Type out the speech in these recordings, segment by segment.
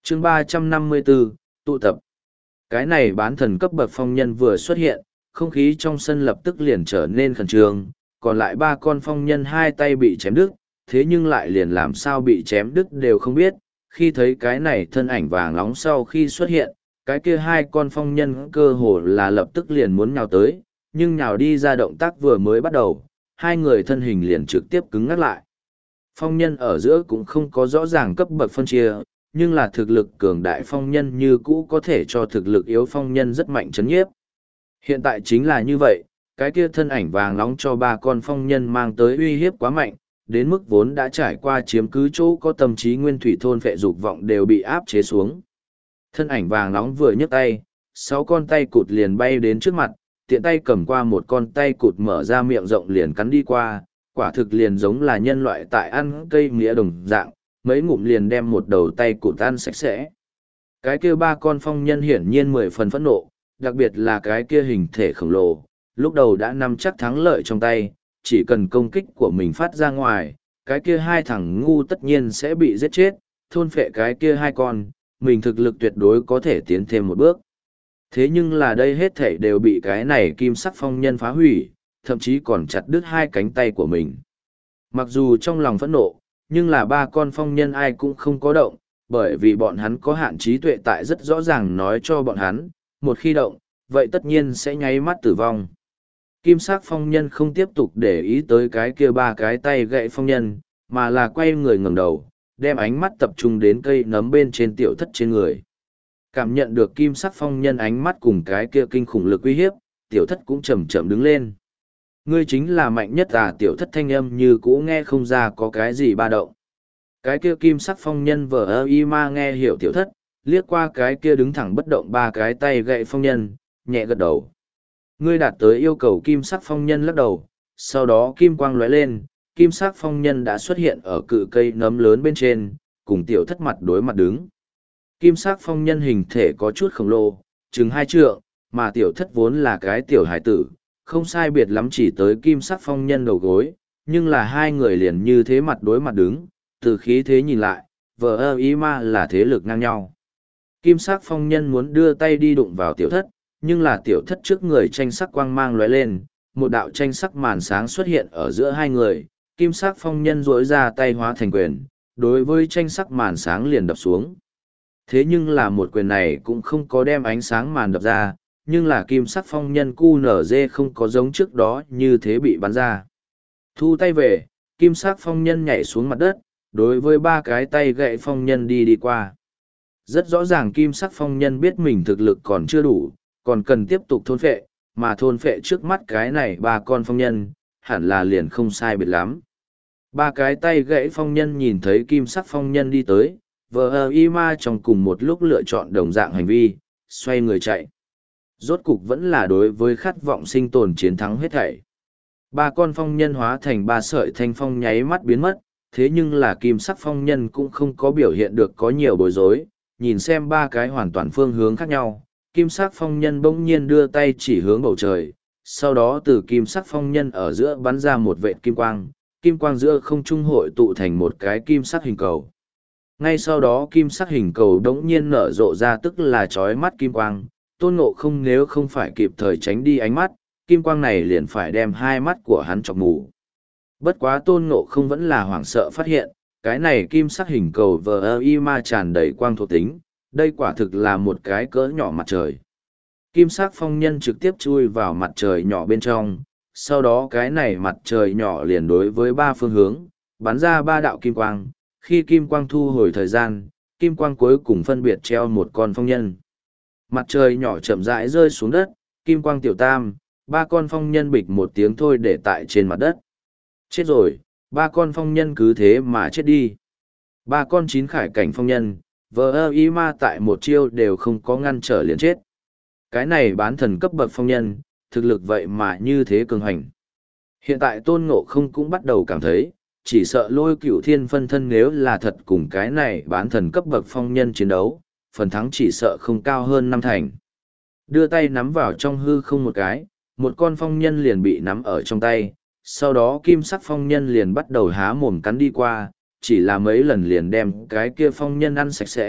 chương 354, tụ tập. Cái này bán thần cấp bậc phong nhân vừa xuất hiện, không khí trong sân lập tức liền trở nên khẩn trương, còn lại ba con phong nhân hai tay bị chém đứt, thế nhưng lại liền làm sao bị chém đứt đều không biết. Khi thấy cái này thân ảnh vàng nóng sau khi xuất hiện, cái kia hai con phong nhân cơ hồ là lập tức liền muốn nhào tới, nhưng nhào đi ra động tác vừa mới bắt đầu, hai người thân hình liền trực tiếp cứng ngắc lại. Phong nhân ở giữa cũng không có rõ ràng cấp bậc phân chia, nhưng là thực lực cường đại phong nhân như cũ có thể cho thực lực yếu phong nhân rất mạnh chấn nhiếp. Hiện tại chính là như vậy, cái kia thân ảnh vàng nóng cho ba con phong nhân mang tới uy hiếp quá mạnh, đến mức vốn đã trải qua chiếm cứ chỗ có tâm trí nguyên thủy thôn phệ dục vọng đều bị áp chế xuống. Thân ảnh vàng nóng vừa nhấc tay, 6 con tay cụt liền bay đến trước mặt, tiện tay cầm qua một con tay cụt mở ra miệng rộng liền cắn đi qua, quả thực liền giống là nhân loại tại ăn cây mía đồng dạng, mấy ngụm liền đem một đầu tay cụt ăn sạch sẽ. Cái kia ba con phong nhân hiển nhiên 10 phần phẫn nộ, đặc biệt là cái kia hình thể khổng lồ, lúc đầu đã nắm chắc thắng lợi trong tay, chỉ cần công kích của mình phát ra ngoài, cái kia hai thằng ngu tất nhiên sẽ bị giết chết, thôn phệ cái kia hai con, mình thực lực tuyệt đối có thể tiến thêm một bước. Thế nhưng là đây hết thảy đều bị cái này kim sắc phong nhân phá hủy, thậm chí còn chặt đứt hai cánh tay của mình. Mặc dù trong lòng phẫn nộ, nhưng là ba con phong nhân ai cũng không có động, bởi vì bọn hắn có hạn trí tuệ tại rất rõ ràng nói cho bọn hắn, một khi động, vậy tất nhiên sẽ nháy mắt tử vong. Kim sắc phong nhân không tiếp tục để ý tới cái kia ba cái tay gậy phong nhân, mà là quay người ngẩng đầu, đem ánh mắt tập trung đến cây nấm bên trên tiểu thất trên người. Cảm nhận được kim sắc phong nhân ánh mắt cùng cái kia kinh khủng lực uy hiếp, tiểu thất cũng chậm chậm đứng lên. Ngươi chính là mạnh nhất à, tiểu thất thanh âm như cũ nghe không ra có cái gì ba động. Cái kia kim sắc phong nhân vờ y ma nghe hiểu tiểu thất, liếc qua cái kia đứng thẳng bất động ba cái tay gậy phong nhân, nhẹ gật đầu. Ngươi đạt tới yêu cầu kim sắc phong nhân lắc đầu, sau đó kim quang lóe lên, kim sắc phong nhân đã xuất hiện ở cự cây nấm lớn bên trên, cùng tiểu thất mặt đối mặt đứng. Kim sắc phong nhân hình thể có chút khổng lồ, chừng 2 trượng, mà tiểu thất vốn là cái tiểu hải tử, không sai biệt lắm chỉ tới kim sắc phong nhân đầu gối, nhưng là hai người liền như thế mặt đối mặt đứng, từ khí thế nhìn lại, vờ ý ma là thế lực ngang nhau. Kim sắc phong nhân muốn đưa tay đi đụng vào tiểu thất, nhưng là tiểu thất trước người tranh sắc quang mang lóe lên, một đạo tranh sắc màn sáng xuất hiện ở giữa hai người, kim sắc phong nhân duỗi ra tay hóa thành quyền, đối với tranh sắc màn sáng liền đập xuống. Thế nhưng là một quyền này cũng không có đem ánh sáng màn đập ra, nhưng là kim sắc phong nhân QNZ không có giống trước đó như thế bị bắn ra. Thu tay về, kim sắc phong nhân nhảy xuống mặt đất, đối với ba cái tay gậy phong nhân đi qua. Rất rõ ràng kim sắc phong nhân biết mình thực lực còn chưa đủ, còn cần tiếp tục thôn phệ, mà thôn phệ trước mắt cái này ba con phong nhân, hẳn là liền không sai biệt lắm. Ba cái tay gãy phong nhân nhìn thấy kim sắc phong nhân đi tới, vờ y ma trong cùng một lúc lựa chọn đồng dạng hành vi, xoay người chạy. Rốt cục vẫn là đối với khát vọng sinh tồn chiến thắng hết thảy. Ba con phong nhân hóa thành ba sợi thanh phong nháy mắt biến mất, thế nhưng là kim sắc phong nhân cũng không có biểu hiện được có nhiều bối rối, nhìn xem ba cái hoàn toàn phương hướng khác nhau. Kim sắc phong nhân bỗng nhiên đưa tay chỉ hướng bầu trời, sau đó từ kim sắc phong nhân ở giữa bắn ra một vệt kim quang giữa không trung hội tụ thành một cái kim sắc hình cầu. Ngay sau đó kim sắc hình cầu đống nhiên nở rộ ra tức là chói mắt kim quang, Tôn Ngộ Không nếu không phải kịp thời tránh đi ánh mắt, kim quang này liền phải đem hai mắt của hắn chọc mù. Bất quá Tôn Ngộ Không vẫn là hoảng sợ phát hiện, cái này kim sắc hình cầu vờ y ma tràn đầy quang thuộc tính, đây quả thực là một cái cỡ nhỏ mặt trời. Kim sắc phong nhân trực tiếp chui vào mặt trời nhỏ bên trong, sau đó cái này mặt trời nhỏ liền đối với ba phương hướng, bắn ra ba đạo kim quang, khi kim quang thu hồi thời gian, kim quang cuối cùng phân biệt treo một con phong nhân. Mặt trời nhỏ chậm rãi rơi xuống đất, kim quang tiểu tam, ba con phong nhân bịch một tiếng thôi để tại trên mặt đất. Chết rồi, ba con phong nhân cứ thế mà chết đi. Ba con chín khải cảnh phong nhân, vờ y ma tại một chiêu đều không có ngăn trở liền chết. Cái này bán thần cấp bậc phong nhân, thực lực vậy mà như thế cường hành. Hiện tại Tôn Ngộ Không cũng bắt đầu cảm thấy, chỉ sợ Lôi Cửu Thiên phân thân nếu là thật cùng cái này bán thần cấp bậc phong nhân chiến đấu, phần thắng chỉ sợ không cao hơn 5 thành. Đưa tay nắm vào trong hư không một cái, một con phong nhân liền bị nắm ở trong tay, sau đó kim sắc phong nhân liền bắt đầu há mồm cắn đi qua, chỉ là mấy lần liền đem cái kia phong nhân ăn sạch sẽ,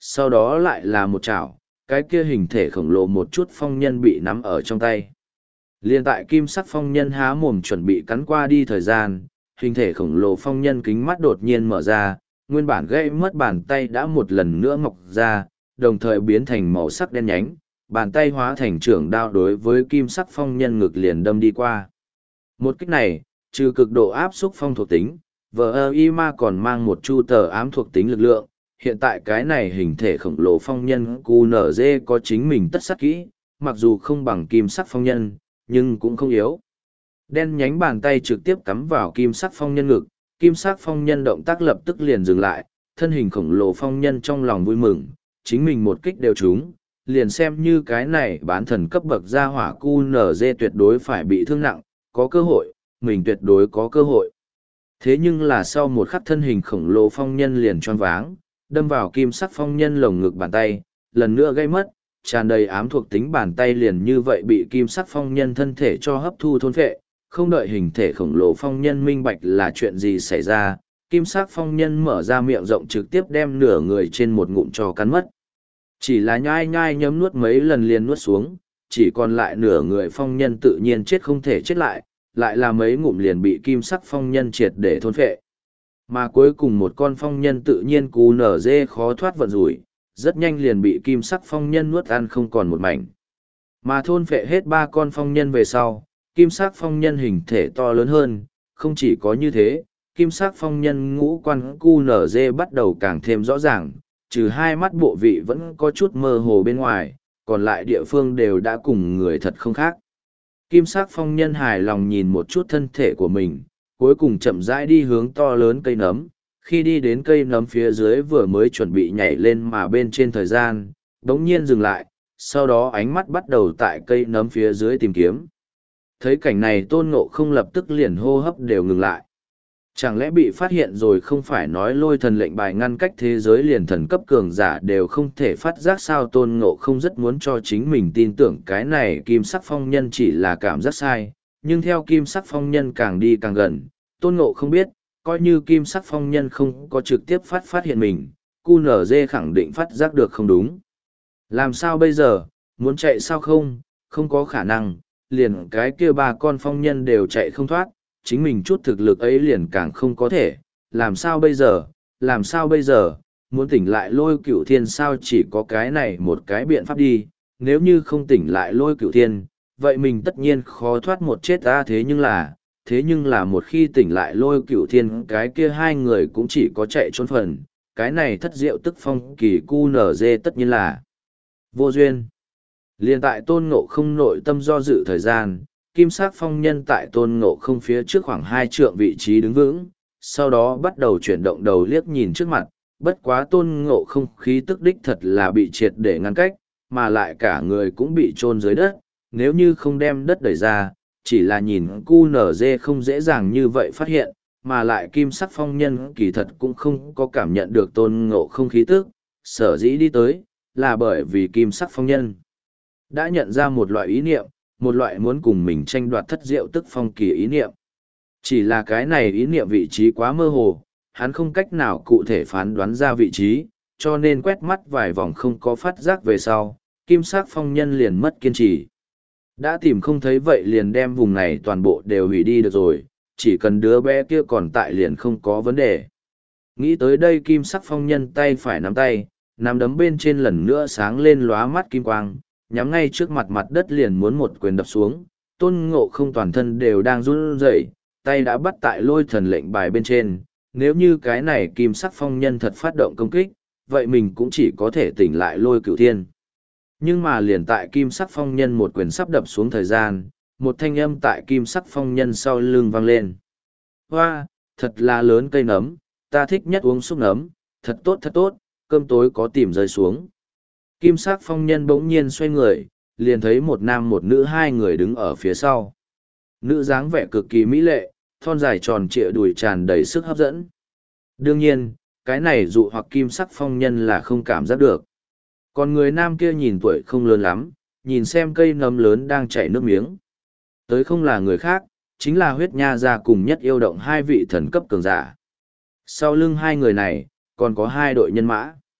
sau đó lại là một chảo, cái kia hình thể khổng lồ một chút phong nhân bị nắm ở trong tay. Liên tại kim sắc phong nhân há mồm chuẩn bị cắn qua đi thời gian, hình thể khổng lồ phong nhân kính mắt đột nhiên mở ra, nguyên bản gãy mất bàn tay đã một lần nữa mọc ra, đồng thời biến thành màu sắc đen nhánh, bàn tay hóa thành trưởng đao đối với kim sắc phong nhân ngực liền đâm đi qua. Một kích này, trừ cực độ áp xúc phong thuộc tính, VIMA còn mang một chu tờ ám thuộc tính lực lượng. Hiện tại cái này hình thể khổng lồ phong nhân QNZ có chính mình tất sát kỹ, mặc dù không bằng kim sắc phong nhân, nhưng cũng không yếu. Đen nhánh bàn tay trực tiếp cắm vào kim sắc phong nhân ngực, kim sắc phong nhân động tác lập tức liền dừng lại, thân hình khổng lồ phong nhân trong lòng vui mừng, chính mình một kích đều trúng, liền xem như cái này bán thần cấp bậc gia hỏa QNZ tuyệt đối phải bị thương nặng, có cơ hội, mình tuyệt đối có cơ hội. Thế nhưng là sau một khắc thân hình khổng lồ phong nhân liền choáng váng, đâm vào kim sắc phong nhân lồng ngực bàn tay, lần nữa gây mất, tràn đầy ám thuộc tính bàn tay liền như vậy bị kim sắc phong nhân thân thể cho hấp thu thôn phệ, không đợi hình thể khổng lồ phong nhân minh bạch là chuyện gì xảy ra, kim sắc phong nhân mở ra miệng rộng trực tiếp đem nửa người trên một ngụm cho cắn mất. Chỉ là nhai nhai nhấm nuốt mấy lần liền nuốt xuống, chỉ còn lại nửa người phong nhân tự nhiên chết không thể chết lại là mấy ngụm liền bị kim sắc phong nhân triệt để thôn phệ. Mà cuối cùng một con phong nhân tự nhiên cú nở dê khó thoát vận rủi, rất nhanh liền bị kim sắc phong nhân nuốt ăn không còn một mảnh. Mà thôn phệ hết ba con phong nhân về sau, kim sắc phong nhân hình thể to lớn hơn, không chỉ có như thế, kim sắc phong nhân ngũ quan cu nở dê bắt đầu càng thêm rõ ràng, trừ hai mắt bộ vị vẫn có chút mơ hồ bên ngoài, còn lại địa phương đều đã cùng người thật không khác. Kim sắc phong nhân hài lòng nhìn một chút thân thể của mình, cuối cùng chậm rãi đi hướng to lớn cây nấm, khi đi đến cây nấm phía dưới vừa mới chuẩn bị nhảy lên mà bên trên thời gian, đống nhiên dừng lại, sau đó ánh mắt bắt đầu tại cây nấm phía dưới tìm kiếm. Thấy cảnh này Tôn Ngộ không lập tức liền hô hấp đều ngừng lại. Chẳng lẽ bị phát hiện rồi không phải nói lôi thần lệnh bài ngăn cách thế giới liền thần cấp cường giả đều không thể phát giác sao? Tôn Ngộ không rất muốn cho chính mình tin tưởng cái này kim sắc phong nhân chỉ là cảm giác sai, nhưng theo kim sắc phong nhân càng đi càng gần, Tôn Ngộ không biết, coi như kim sắc phong nhân không có trực tiếp phát hiện mình, QNZ khẳng định phát giác được không đúng. Làm sao bây giờ, muốn chạy sao không có khả năng, liền cái kia ba con phong nhân đều chạy không thoát, chính mình chút thực lực ấy liền càng không có thể, làm sao bây giờ, muốn tỉnh lại lôi cửu thiên sao? Chỉ có cái này một cái biện pháp đi, nếu như không tỉnh lại lôi cửu thiên, vậy mình tất nhiên khó thoát một chết ta. Thế nhưng là một khi tỉnh lại lôi cửu thiên, cái kia hai người cũng chỉ có chạy trốn phần, cái này thất diệu tức phong kỳ QNZ tất nhiên là vô duyên. Liên tại Tôn Ngộ không nội tâm do dự thời gian, kim sắc phong nhân tại Tôn Ngộ không phía trước khoảng 2 trượng vị trí đứng vững, sau đó bắt đầu chuyển động đầu liếc nhìn trước mặt, bất quá Tôn Ngộ không khí tức đích thật là bị triệt để ngăn cách, mà lại cả người cũng bị chôn dưới đất, nếu như không đem đất đẩy ra, chỉ là nhìn QNZ không dễ dàng như vậy phát hiện, mà lại kim sắc phong nhân kỳ thật cũng không có cảm nhận được Tôn Ngộ không khí tức, sở dĩ đi tới, là bởi vì kim sắc phong nhân đã nhận ra một loại ý niệm, một loại muốn cùng mình tranh đoạt thất diệu tức phong kỳ ý niệm. Chỉ là cái này ý niệm vị trí quá mơ hồ, hắn không cách nào cụ thể phán đoán ra vị trí, cho nên quét mắt vài vòng không có phát giác về sau, kim sắc phong nhân liền mất kiên trì. Đã tìm không thấy vậy liền đem vùng này toàn bộ đều hủy đi được rồi, chỉ cần đứa bé kia còn tại liền không có vấn đề. Nghĩ tới đây kim sắc phong nhân tay phải nắm đấm bên trên lần nữa sáng lên lóa mắt kim quang, nhắm ngay trước mặt đất liền muốn một quyền đập xuống. Tôn Ngộ không toàn thân đều đang run rẩy, tay đã bắt tại lôi thần lệnh bài bên trên, nếu như cái này kim sắc phong nhân thật phát động công kích, vậy mình cũng chỉ có thể tỉnh lại lôi cửu thiên. Nhưng mà liền tại kim sắc phong nhân một quyền sắp đập xuống thời gian, một thanh âm tại kim sắc phong nhân sau lưng vang lên. Hoa, thật là lớn cây nấm, ta thích nhất uống súp nấm, thật tốt, cơm tối có tìm rơi xuống. Kim sắc phong nhân bỗng nhiên xoay người, liền thấy một nam một nữ hai người đứng ở phía sau. Nữ dáng vẻ cực kỳ mỹ lệ, thon dài tròn trịa đùi tràn đầy sức hấp dẫn. Đương nhiên, cái này dụ hoặc kim sắc phong nhân là không cảm giác được. Còn người nam kia nhìn tuổi không lớn lắm, nhìn xem cây nấm lớn đang chảy nước miếng. Tới không là người khác, chính là huyết nha gia cùng nhất yêu động hai vị thần cấp cường giả. Sau lưng hai người này, còn có hai đội nhân mã.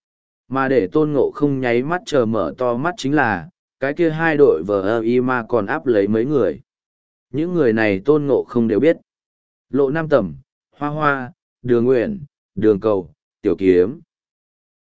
Mà để tôn ngộ không nháy mắt chờ mở to mắt chính là, cái kia hai đội vờ y ma còn áp lấy mấy người. Những người này tôn ngộ không đều biết. Lộ Nam Tầm, Hoa Hoa, Đường Nguyện, Đường Cầu, Tiểu Kiếm,